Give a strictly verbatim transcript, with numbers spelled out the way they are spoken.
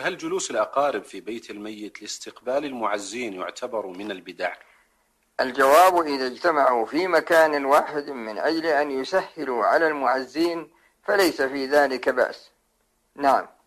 هل جلوس الأقارب في بيت الميت لاستقبال المعزين يعتبر من البدع؟ الجواب: إذا اجتمعوا في مكان واحد من أجل أن يسهلوا على المعزين فليس في ذلك بأس. نعم.